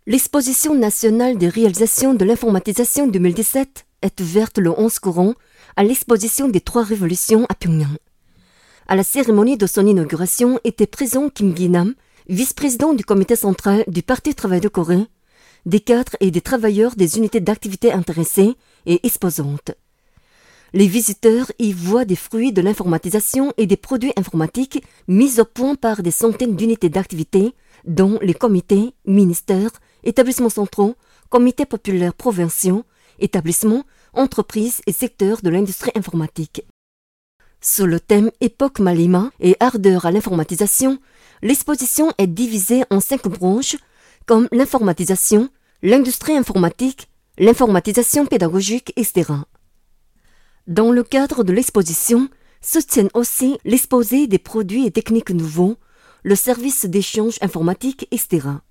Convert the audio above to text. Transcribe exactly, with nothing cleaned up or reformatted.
L'exposition nationale des réalisations de l'informatisation deux mille dix-sept est ouverte le onze courant à l'exposition des trois révolutions à Pyongyang. À la cérémonie de son inauguration était présent Kim Gi-nam, vice-président du comité central du Parti Travail de Corée, des cadres et des travailleurs des unités d'activité intéressées et exposantes. Les visiteurs y voient des fruits de l'informatisation et des produits informatiques mis au point par des centaines d'unités d'activité, dont les comités, ministères, établissements centraux, comités populaires provinciaux, établissements, entreprises et secteurs de l'industrie informatique. Sous le thème Époque Malima et ardeur à l'informatisation, l'exposition est divisée en cinq branches comme l'informatisation, l'industrie informatique, l'informatisation pédagogique, et cetera. Dans le cadre de l'exposition, se tiennent aussi l'exposé des produits et techniques nouveaux, le service d'échange informatique, et cetera.